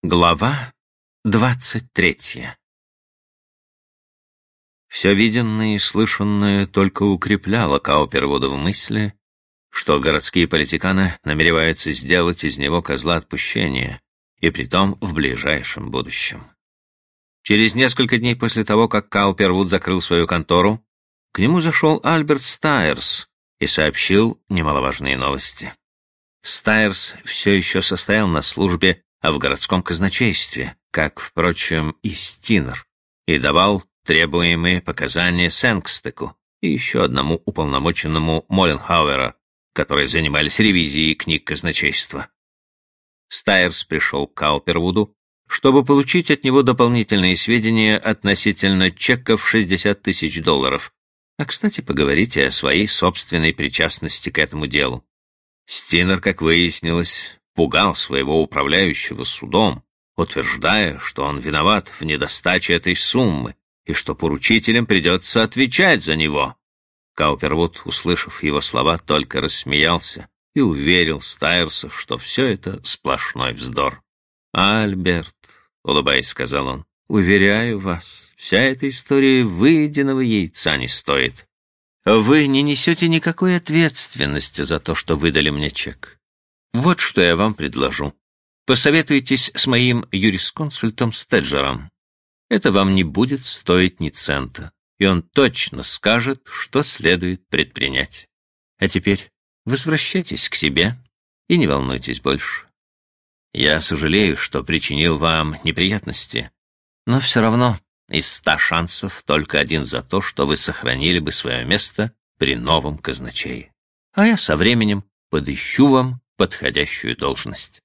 Глава 23. Все виденное и слышанное только укрепляло Каупервуда в мысли, что городские политиканы намереваются сделать из него козла отпущения, и притом в ближайшем будущем. Через несколько дней после того, как Каупервуд закрыл свою контору, к нему зашел Альберт Стайерс и сообщил немаловажные новости. Стайерс все еще состоял на службе в городском казначействе, как, впрочем, и Стинер, и давал требуемые показания Сенкстеку и еще одному уполномоченному Моленхауэра, которые занимались ревизией книг казначейства. Стайерс пришел к Каупервуду, чтобы получить от него дополнительные сведения относительно чеков $60 тысяч, а, кстати, поговорить и о своей собственной причастности к этому делу. Стинер, как выяснилось, пугал своего управляющего судом, утверждая, что он виноват в недостаче этой суммы и что поручителям придется отвечать за него. Каупервуд, услышав его слова, только рассмеялся и уверил Стайерса, что все это сплошной вздор. «Альберт», — улыбаясь, сказал он, — «уверяю вас, вся эта история выеденного яйца не стоит. Вы не несете никакой ответственности за то, что выдали мне чек. Вот что я вам предложу. Посоветуйтесь с моим юрисконсультом Стеджером. Это вам не будет стоить ни цента, и он точно скажет, что следует предпринять. А теперь возвращайтесь к себе и не волнуйтесь больше. Я сожалею, что причинил вам неприятности, но все равно из 100 шансов только один за то, что вы сохранили бы свое место при новом казначее. А я со временем подыщу вам подходящую должность».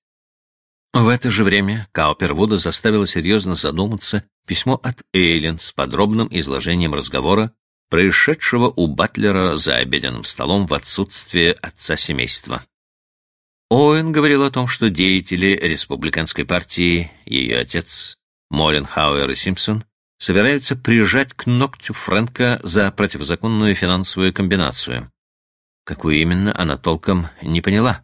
В это же время Каупервуда заставило серьезно задуматься письмо от Эйлин с подробным изложением разговора, происшедшего у Батлера за обеденным столом в отсутствие отца семейства. Оуэн говорил о том, что деятели республиканской партии, ее отец, Моленхауэр и Симпсон, собираются прижать к ногтю Фрэнка за противозаконную финансовую комбинацию. Какую именно, она толком не поняла.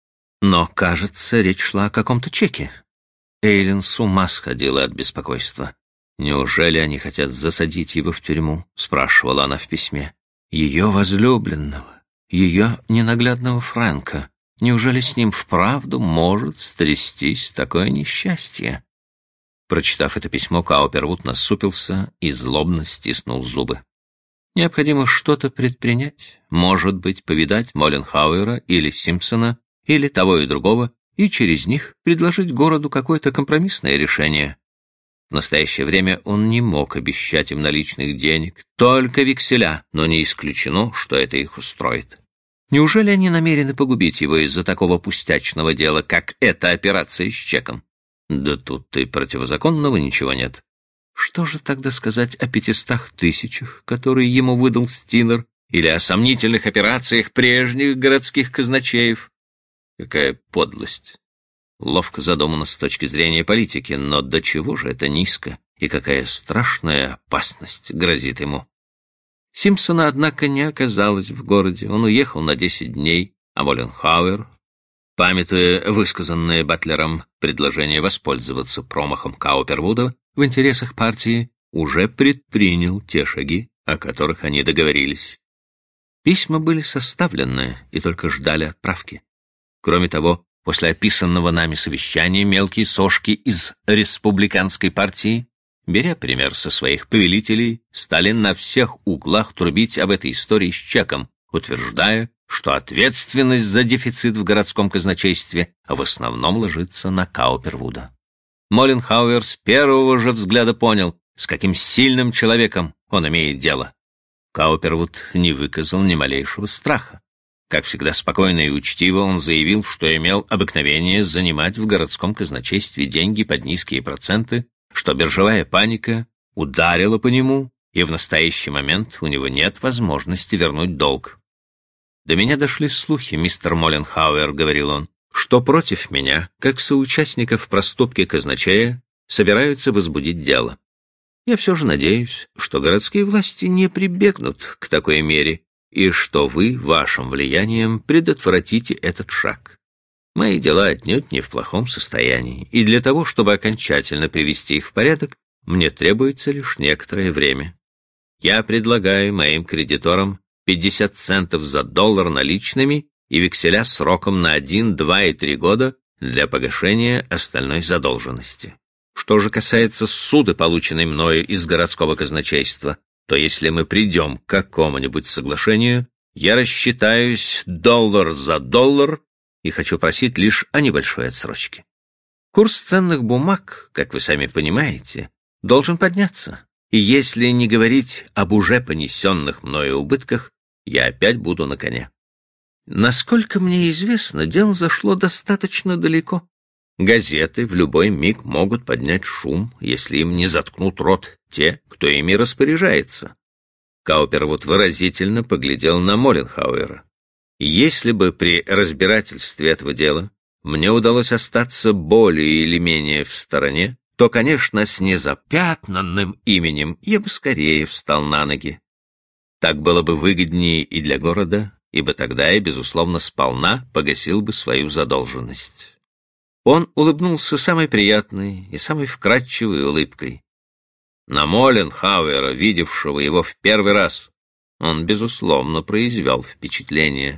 Но, кажется, речь шла о каком-то чеке. Эйлин с ума сходила от беспокойства. «Неужели они хотят засадить его в тюрьму?» — спрашивала она в письме. «Ее возлюбленного, ее ненаглядного Фрэнка. Неужели с ним вправду может стрястись такое несчастье?» Прочитав это письмо, Каупервуд насупился и злобно стиснул зубы. Необходимо что-то предпринять, может быть, повидать Моленхауэра или Симпсона, или того и другого, и через них предложить городу какое-то компромиссное решение. В настоящее время он не мог обещать им наличных денег, только векселя, но не исключено, что это их устроит. Неужели они намерены погубить его из-за такого пустячного дела, как эта операция с чеком? Да тут и противозаконного ничего нет. Что же тогда сказать о 500 тысячах, которые ему выдал Стинер, или о сомнительных операциях прежних городских казначеев? Какая подлость! Ловко задумано с точки зрения политики, но до чего же это низко, и какая страшная опасность грозит ему? Симпсона, однако, не оказалось в городе. Он уехал на 10 дней, а Моленхауэр, памятуя высказанное Батлером предложение воспользоваться промахом Каупервуда в интересах партии, уже предпринял те шаги, о которых они договорились. Письма были составлены и только ждали отправки. Кроме того, после описанного нами совещания мелкие сошки из республиканской партии, беря пример со своих повелителей, стали на всех углах трубить об этой истории с чеком, утверждая, что ответственность за дефицит в городском казначействе в основном ложится на Каупервуда. Моленхауэр с первого же взгляда понял, с каким сильным человеком он имеет дело. Каупервуд не выказал ни малейшего страха. Как всегда спокойно и учтиво он заявил, что имел обыкновение занимать в городском казначействе деньги под низкие проценты, что биржевая паника ударила по нему, и в настоящий момент у него нет возможности вернуть долг. «До меня дошли слухи, мистер Моленхауэр», — говорил он, «что против меня, как соучастника в проступке казначея, собираются возбудить дело. Я все же надеюсь, что городские власти не прибегнут к такой мере, и что вы вашим влиянием предотвратите этот шаг. Мои дела отнюдь не в плохом состоянии, и для того, чтобы окончательно привести их в порядок, мне требуется лишь некоторое время. Я предлагаю моим кредиторам 50 центов за $1 наличными и векселя сроком на 1, 2 и 3 года для погашения остальной задолженности. Что же касается ссуды, полученной мною из городского казначейства, то если мы придем к какому-нибудь соглашению, я рассчитаюсь $1 за $1 и хочу просить лишь о небольшой отсрочке. Курс ценных бумаг, как вы сами понимаете, должен подняться, и если не говорить об уже понесенных мною убытках, я опять буду на коне. Насколько мне известно, дело зашло достаточно далеко. Газеты в любой миг могут поднять шум, если им не заткнут рот те, кто ими распоряжается. Каупервуд выразительно поглядел на Молленхауэра. Если бы при разбирательстве этого дела мне удалось остаться более или менее в стороне, то, конечно, с незапятнанным именем я бы скорее встал на ноги. Так было бы выгоднее и для города, ибо тогда я, безусловно, сполна погасил бы свою задолженность. Он улыбнулся самой приятной и самой вкрадчивой улыбкой. На Молленхауэра, видевшего его в первый раз, он, безусловно, произвел впечатление.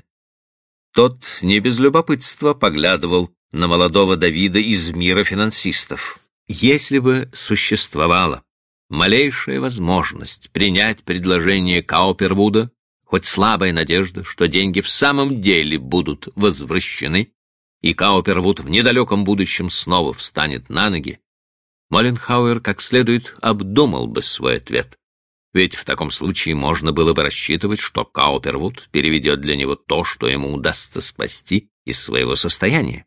Тот не без любопытства поглядывал на молодого Давида из мира финансистов. Если бы существовала малейшая возможность принять предложение Каупервуда, хоть слабая надежда, что деньги в самом деле будут возвращены, и Каупервуд в недалеком будущем снова встанет на ноги, Молленхауэр как следует обдумал бы свой ответ. Ведь в таком случае можно было бы рассчитывать, что Каупервуд переведет для него то, что ему удастся спасти из своего состояния.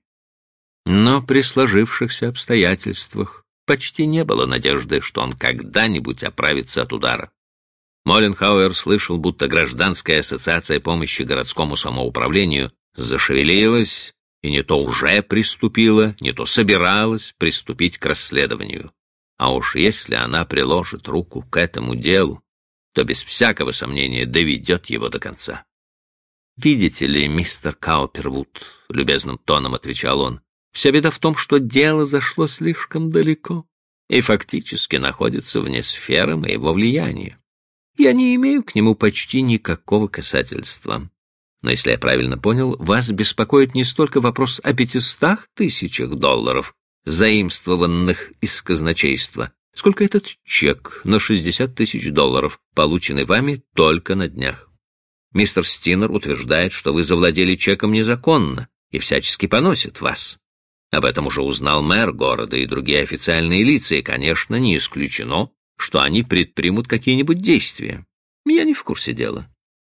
Но при сложившихся обстоятельствах почти не было надежды, что он когда-нибудь оправится от удара. Молленхауэр слышал, будто гражданская ассоциация помощи городскому самоуправлению зашевелилась и не то уже приступила, не то собиралась приступить к расследованию. А уж если она приложит руку к этому делу, то без всякого сомнения доведет его до конца. «Видите ли, мистер Каупервуд», — любезным тоном отвечал он, — «вся беда в том, что дело зашло слишком далеко и фактически находится вне сферы моего влияния. Я не имею к нему почти никакого касательства. Но если я правильно понял, вас беспокоит не столько вопрос о $500 000, заимствованных из казначейства, сколько этот чек на $60 000, полученный вами только на днях. Мистер Стинер утверждает, что вы завладели чеком незаконно и всячески поносит вас. Об этом уже узнал мэр города и другие официальные лица, и, конечно, не исключено, что они предпримут какие-нибудь действия. Я не в курсе дела».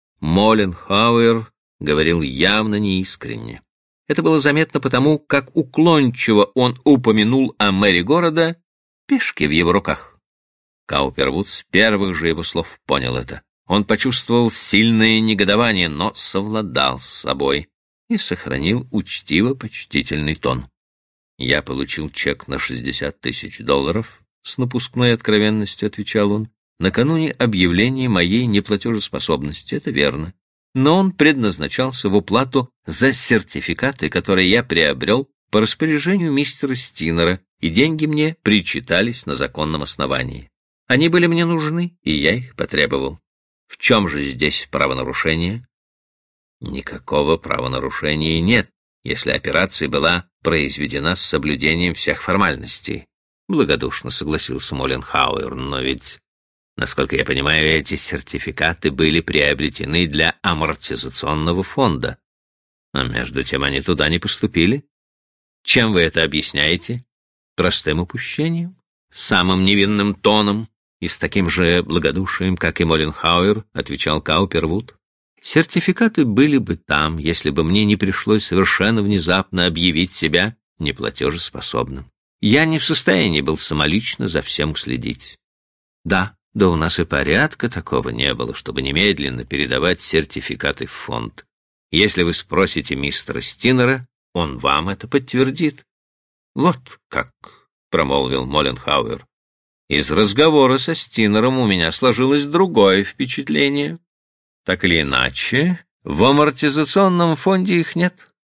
Молленхауэр говорил явно неискренне. Это было заметно потому, как уклончиво он упомянул о мэре города, пешке в его руках. Каупервуд с первых же его слов понял это. Он почувствовал сильное негодование, но совладал с собой и сохранил учтиво-почтительный тон. «Я получил чек на $60 000, — с напускной откровенностью отвечал он, — накануне объявления моей неплатежеспособности, это верно. Но он предназначался в уплату за сертификаты, которые я приобрел по распоряжению мистера Стинера, и деньги мне причитались на законном основании. Они были мне нужны, и я их потребовал. В чем же здесь правонарушение?» «Никакого правонарушения нет, если операция была произведена с соблюдением всех формальностей», — благодушно согласился Молленхауэр. «Но ведь, насколько я понимаю, эти сертификаты были приобретены для амортизационного фонда, а между тем они туда не поступили. Чем вы это объясняете? Простым упущением? Самым невинным тоном и с таким же благодушием, как и Молленхауэр, отвечал Каупервуд. Сертификаты были бы там, если бы мне не пришлось совершенно внезапно объявить себя неплатежеспособным. Я не в состоянии был самолично за всем следить. Да у нас и порядка такого не было, чтобы немедленно передавать сертификаты в фонд. Если вы спросите мистера Стинера, он вам это подтвердит. Вот как, — промолвил Молленхауэр. Из разговора со Стинером у меня сложилось другое впечатление. Так или иначе, в амортизационном фонде их нет.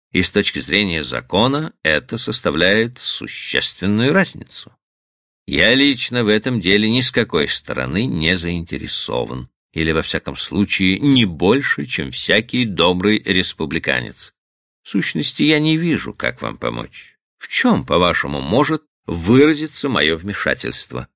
и с точки зрения закона это составляет существенную разницу. Я лично в этом деле ни с какой стороны не заинтересован, или, во всяком случае, не больше, чем всякий добрый республиканец. В сущности, я не вижу, как вам помочь. В чем, по-вашему, может выразиться мое вмешательство?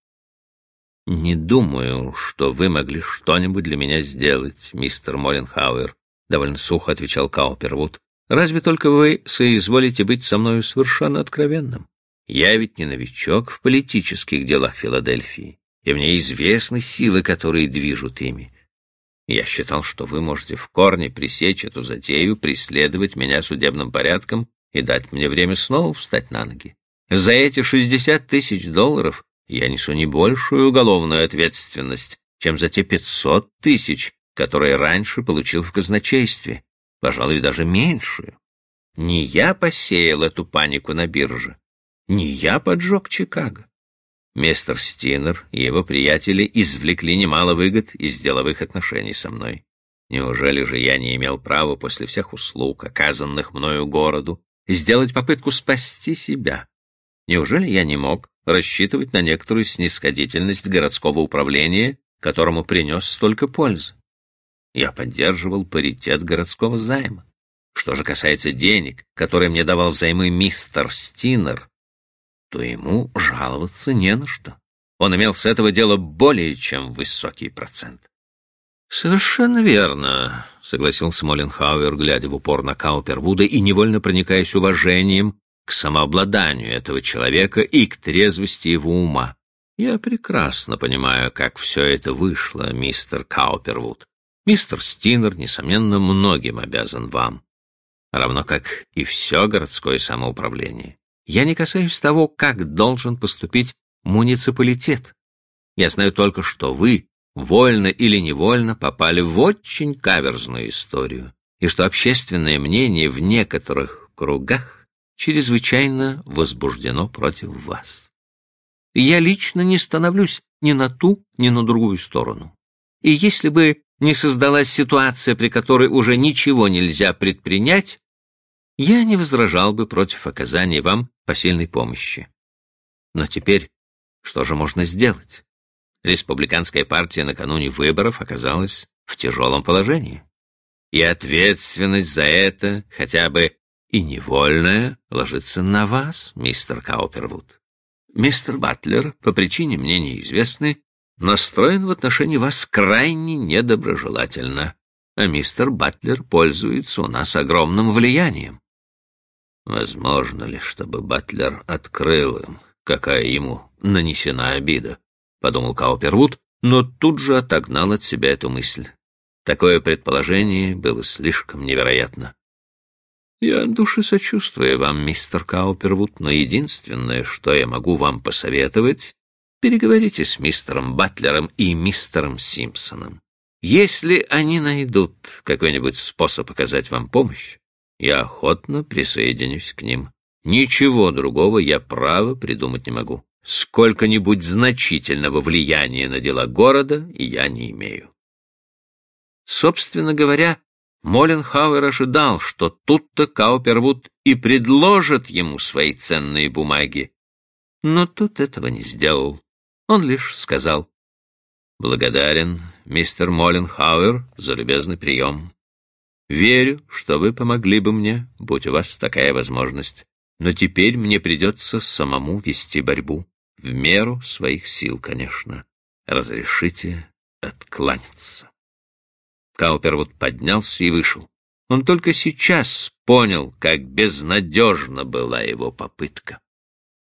«Не думаю, что вы могли что-нибудь для меня сделать, мистер Молленхауэр», — довольно сухо отвечал Каупервуд. «Разве только вы соизволите быть со мною совершенно откровенным? Я ведь не новичок в политических делах Филадельфии, и мне известны силы, которые движут ими. Я считал, что вы можете в корне пресечь эту затею, преследовать меня судебным порядком и дать мне время снова встать на ноги. За эти $60 000 я несу не большую уголовную ответственность, чем за те 500 000, которые раньше получил в казначействе, пожалуй, даже меньшую. Не я посеял эту панику на бирже, не я поджег Чикаго. Мистер Стинер и его приятели извлекли немало выгод из деловых отношений со мной. Неужели же я не имел права после всех услуг, оказанных мною городу, сделать попытку спасти себя? Неужели я не мог рассчитывать на некоторую снисходительность городского управления, которому принес столько пользы? Я поддерживал паритет городского займа. Что же касается денег, которые мне давал взаймы мистер Стинер, то ему жаловаться не на что. Он имел с этого дела более чем высокий процент. «Совершенно верно», — согласился Молленхауэр, глядя в упор на Каупервуда и невольно проникаясь уважением к самообладанию этого человека и к трезвости его ума. «Я прекрасно понимаю, как все это вышло, мистер Каупервуд. Мистер Стинер, несомненно, многим обязан вам, равно как и все городское самоуправление. Я не касаюсь того, как должен поступить муниципалитет. Я знаю только, что вы, вольно или невольно, попали в очень каверзную историю, и что общественное мнение в некоторых кругах чрезвычайно возбуждено против вас. Я лично не становлюсь ни на ту, ни на другую сторону. И если бы не создалась ситуация, при которой уже ничего нельзя предпринять, я не возражал бы против оказания вам посильной помощи. Но теперь что же можно сделать? Республиканская партия накануне выборов оказалась в тяжелом положении. И ответственность за это, хотя бы и невольная, ложится на вас, мистер Каупервуд. Мистер Батлер, по причине мне неизвестной, настроен в отношении вас крайне недоброжелательно, а мистер Батлер пользуется у нас огромным влиянием. Возможно ли, чтобы Батлер открыл им, какая ему нанесена обида? — подумал Каупервуд, но тут же отогнал от себя эту мысль. Такое предположение было слишком невероятно. Я от души сочувствую вам, мистер Каупервуд, но единственное, что я могу вам посоветовать, переговорите с мистером Батлером и мистером Симпсоном. Если они найдут какой-нибудь способ оказать вам помощь, я охотно присоединюсь к ним. Ничего другого я, право, придумать не могу. Сколько-нибудь значительного влияния на дела города я не имею. Собственно говоря, Молленхауэр ожидал, что тут-то Каупервуд и предложит ему свои ценные бумаги. Но тут этого не сделал. Он лишь сказал: «Благодарен, мистер Молленхауэр, за любезный прием. Верю, что вы помогли бы мне, будь у вас такая возможность. Но теперь мне придется самому вести борьбу. В меру своих сил, конечно. Разрешите откланяться». Каупервуд поднялся и вышел. Он только сейчас понял, как безнадежна была его попытка.